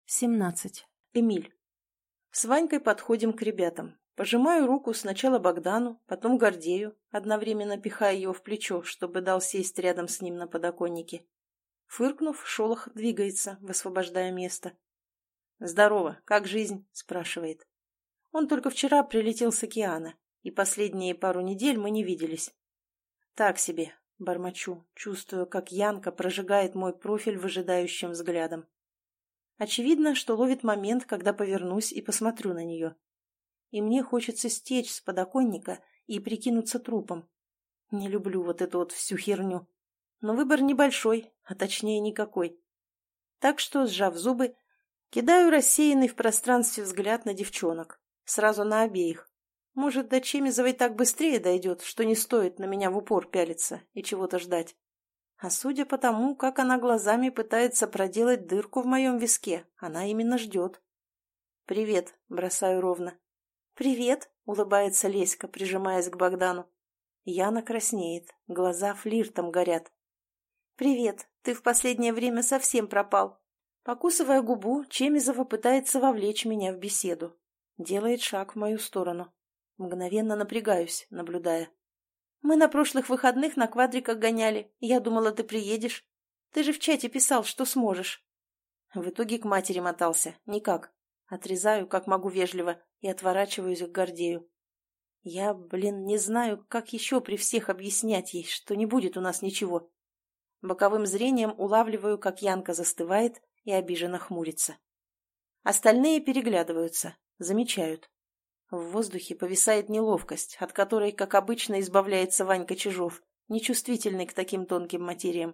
17. Эмиль. С Ванькой подходим к ребятам. Пожимаю руку сначала Богдану, потом Гордею, одновременно пихая его в плечо, чтобы дал сесть рядом с ним на подоконнике. Фыркнув, Шолох двигается, высвобождая место. «Здорово, как жизнь?» – спрашивает. Он только вчера прилетел с океана, и последние пару недель мы не виделись. «Так себе», – бормочу, чувствую, как Янка прожигает мой профиль выжидающим взглядом. Очевидно, что ловит момент, когда повернусь и посмотрю на нее. И мне хочется стечь с подоконника и прикинуться трупом. Не люблю вот эту вот всю херню. Но выбор небольшой, а точнее никакой. Так что, сжав зубы, кидаю рассеянный в пространстве взгляд на девчонок. Сразу на обеих. Может, до Чемизовой так быстрее дойдет, что не стоит на меня в упор пялиться и чего-то ждать. А судя по тому, как она глазами пытается проделать дырку в моем виске, она именно ждет. «Привет», — бросаю ровно. «Привет», — улыбается Леська, прижимаясь к Богдану. Яна краснеет, глаза флиртом горят. «Привет, ты в последнее время совсем пропал». Покусывая губу, Чемизова пытается вовлечь меня в беседу. Делает шаг в мою сторону. Мгновенно напрягаюсь, наблюдая. «Мы на прошлых выходных на квадриках гоняли. Я думала, ты приедешь. Ты же в чате писал, что сможешь». В итоге к матери мотался. Никак. Отрезаю, как могу вежливо, и отворачиваюсь к Гордею. Я, не знаю, как еще при всех объяснять ей, что не будет у нас ничего. Боковым зрением улавливаю, как Янка застывает и обиженно хмурится. Остальные переглядываются, замечают. В воздухе повисает неловкость, от которой, как обычно, избавляется Ванька Чижов, нечувствительный к таким тонким материям.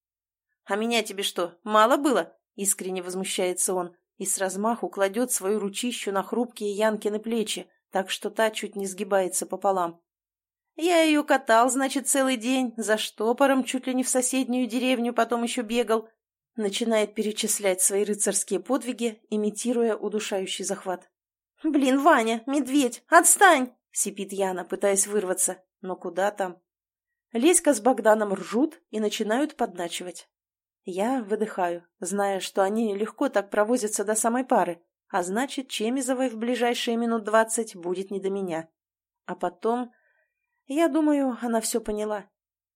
«А меня тебе что, мало было?» — искренне возмущается он и с размаху кладет свою ручищу на хрупкие Янкины плечи, так что та чуть не сгибается пополам. «Я ее катал, значит, целый день, за штопором чуть ли не в соседнюю деревню, потом еще бегал». Начинает перечислять свои рыцарские подвиги, имитируя удушающий захват. «Блин, Ваня, медведь, отстань!» — сипит Яна, пытаясь вырваться. Но куда там? Леська с Богданом ржут и начинают подначивать. Я выдыхаю, зная, что они легко так провозятся до самой пары, а значит, Чемизовой в ближайшие минут 20 будет не до меня. А потом... Я думаю, она все поняла.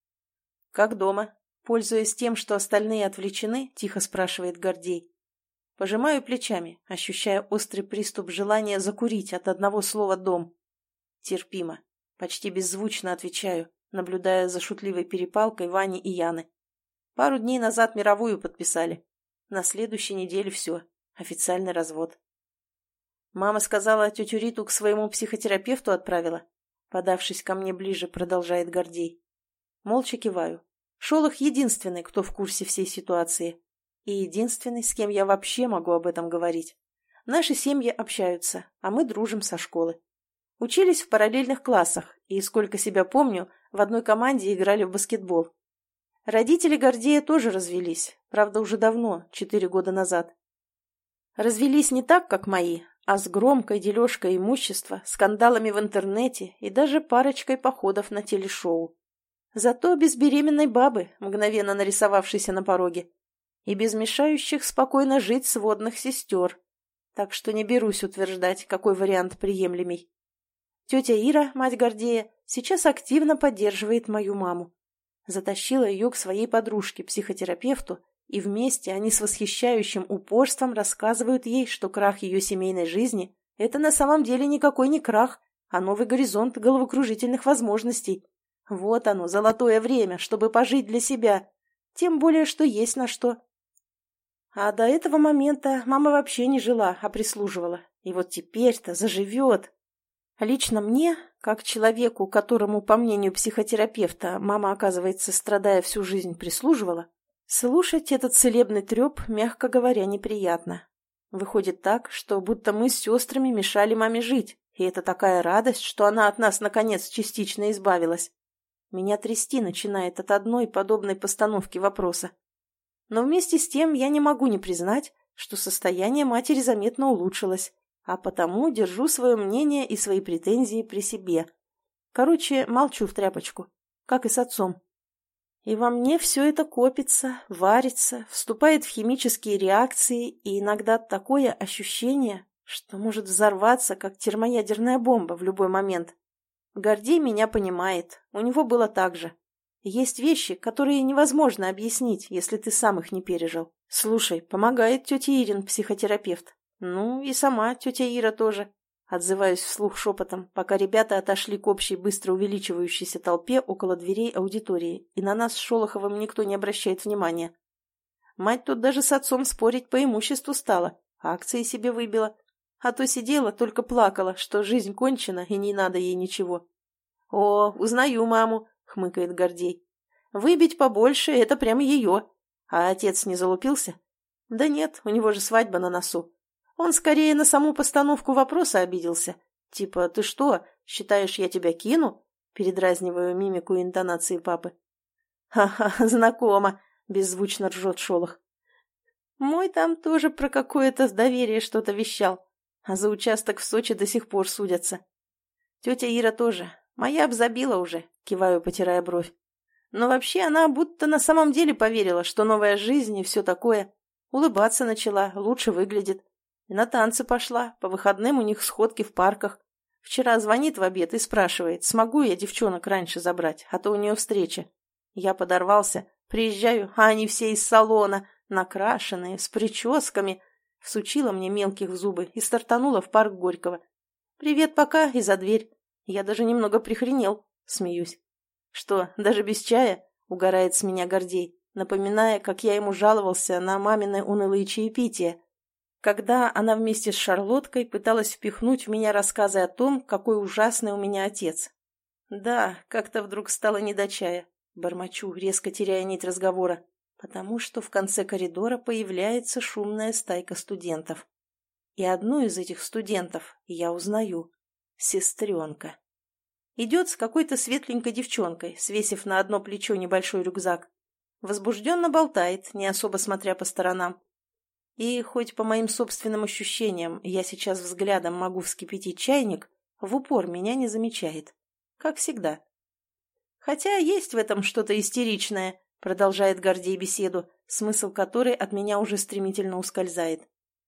«Как дома?» Пользуясь тем, что остальные отвлечены, тихо спрашивает Гордей. Пожимаю плечами, ощущая острый приступ желания закурить от одного слова «дом». Терпимо. Почти беззвучно отвечаю, наблюдая за шутливой перепалкой Вани и Яны. Пару дней назад мировую подписали. На следующей неделе все. Официальный развод. Мама сказала, тетю Риту к своему психотерапевту отправила. Подавшись ко мне ближе, продолжает Гордей. Молча киваю. Шолох единственный, кто в курсе всей ситуации. И единственный, с кем я вообще могу об этом говорить. Наши семьи общаются, а мы дружим со школы. Учились в параллельных классах, и, сколько себя помню, в одной команде играли в баскетбол. Родители Гордея тоже развелись, правда, уже давно, 4 года назад. Развелись не так, как мои, а с громкой дележкой имущества, скандалами в интернете и даже парочкой походов на телешоу. Зато без беременной бабы, мгновенно нарисовавшейся на пороге. И без мешающих спокойно жить сводных сестер. Так что не берусь утверждать, какой вариант приемлемей. Тетя Ира, мать Гордея, сейчас активно поддерживает мою маму. Затащила ее к своей подружке-психотерапевту, и вместе они с восхищающим упорством рассказывают ей, что крах ее семейной жизни – это на самом деле никакой не крах, а новый горизонт головокружительных возможностей. Вот оно, золотое время, чтобы пожить для себя, тем более, что есть на что. А до этого момента мама вообще не жила, а прислуживала. И вот теперь-то заживет. Лично мне, как человеку, которому, по мнению психотерапевта, мама, оказывается, страдая всю жизнь, прислуживала, слушать этот целебный треп, мягко говоря, неприятно. Выходит так, что будто мы с сестрами мешали маме жить, и это такая радость, что она от нас, наконец, частично избавилась. Меня трясти начинает от одной подобной постановки вопроса. Но вместе с тем я не могу не признать, что состояние матери заметно улучшилось, а потому держу свое мнение и свои претензии при себе. Короче, молчу в тряпочку, как и с отцом. И во мне все это копится, варится, вступает в химические реакции, и иногда такое ощущение, что может взорваться, как термоядерная бомба в любой момент. Гордей меня понимает, у него было так же. Есть вещи, которые невозможно объяснить, если ты сам их не пережил. Слушай, помогает тетя Ирин, психотерапевт. Ну и сама тетя Ира тоже. Отзываюсь вслух шепотом, пока ребята отошли к общей быстро увеличивающейся толпе около дверей аудитории, и на нас с Шолоховым никто не обращает внимания. Мать тут даже с отцом спорить по имуществу стала, акции себе выбила. А то сидела, только плакала, что жизнь кончена и не надо ей ничего. «О, узнаю маму», — хмыкает Гордей. «Выбить побольше — это прямо ее. А отец не залупился?» «Да нет, у него же свадьба на носу. Он скорее на саму постановку вопроса обиделся. Типа, ты что, считаешь, я тебя кину?» Передразниваю мимику и интонации папы. «Ха-ха, знакомо», — беззвучно ржет Шолох. «Мой там тоже про какое-то доверие что-то вещал, а за участок в Сочи до сих пор судятся. Тетя Ира тоже. Моя обзабила уже», — киваю, потирая бровь. Но вообще она будто на самом деле поверила, что новая жизнь и все такое. Улыбаться начала, лучше выглядит. И на танцы пошла, по выходным у них сходки в парках. Вчера звонит в обед и спрашивает, смогу я девчонок раньше забрать, а то у нее встреча. Я подорвался, приезжаю, а они все из салона, накрашенные, с прическами. Всучила мне мелких в зубы и стартанула в парк Горького. «Привет, пока» и за дверь. Я даже немного прихренел, смеюсь. «Что, даже без чая?» — угорает с меня Гордей, напоминая, как я ему жаловался на мамины унылые чаепития, когда она вместе с Шарлоткой пыталась впихнуть в меня рассказы о том, какой ужасный у меня отец. Да, как-то вдруг стало не до чая, бормочу, резко теряя нить разговора, потому что в конце коридора появляется шумная стайка студентов. И одну из этих студентов я узнаю. Сестренка. Идет с какой-то светленькой девчонкой, свесив на одно плечо небольшой рюкзак. Возбужденно болтает, не особо смотря по сторонам. И хоть по моим собственным ощущениям я сейчас взглядом могу вскипятить чайник, в упор меня не замечает. Как всегда. Хотя есть в этом что-то истеричное, продолжает Гордей беседу, смысл которой от меня уже стремительно ускользает.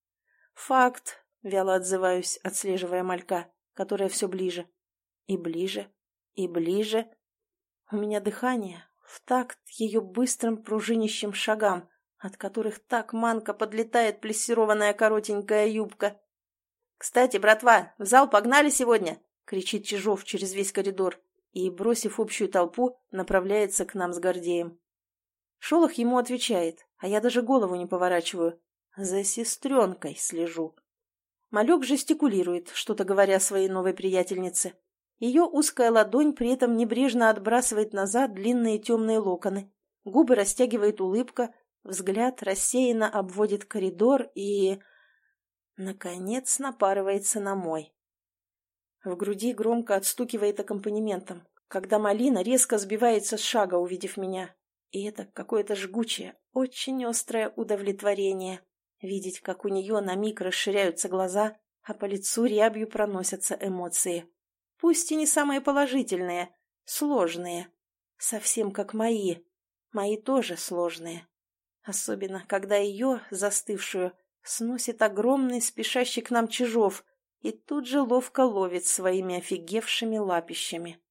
«Факт», — вяло отзываюсь, отслеживая малька, которая все ближе. И ближе, и ближе. У меня дыхание в такт ее быстрым пружинищим шагам, от которых так манко подлетает плессированная коротенькая юбка. «Кстати, братва, в зал погнали сегодня!» — кричит Чижов через весь коридор и, бросив общую толпу, направляется к нам с Гордеем. Шолох ему отвечает, а я даже голову не поворачиваю. За сестренкой слежу. Малек жестикулирует, что-то говоря своей новой приятельнице. Ее узкая ладонь при этом небрежно отбрасывает назад длинные темные локоны. Губы растягивает улыбка, взгляд рассеянно обводит коридор и... наконец напарывается на мой. В груди громко отстукивает аккомпанементом, когда малина резко сбивается с шага, увидев меня. И это какое-то жгучее, очень острое удовлетворение. Видеть, как у нее на миг расширяются глаза, а по лицу рябью проносятся эмоции. Пусть и не самые положительные, сложные. Совсем как мои. Мои тоже сложные. Особенно, когда ее, застывшую, сносит огромный, спешащий к нам Чижов, и тут же ловко ловит своими офигевшими лапищами.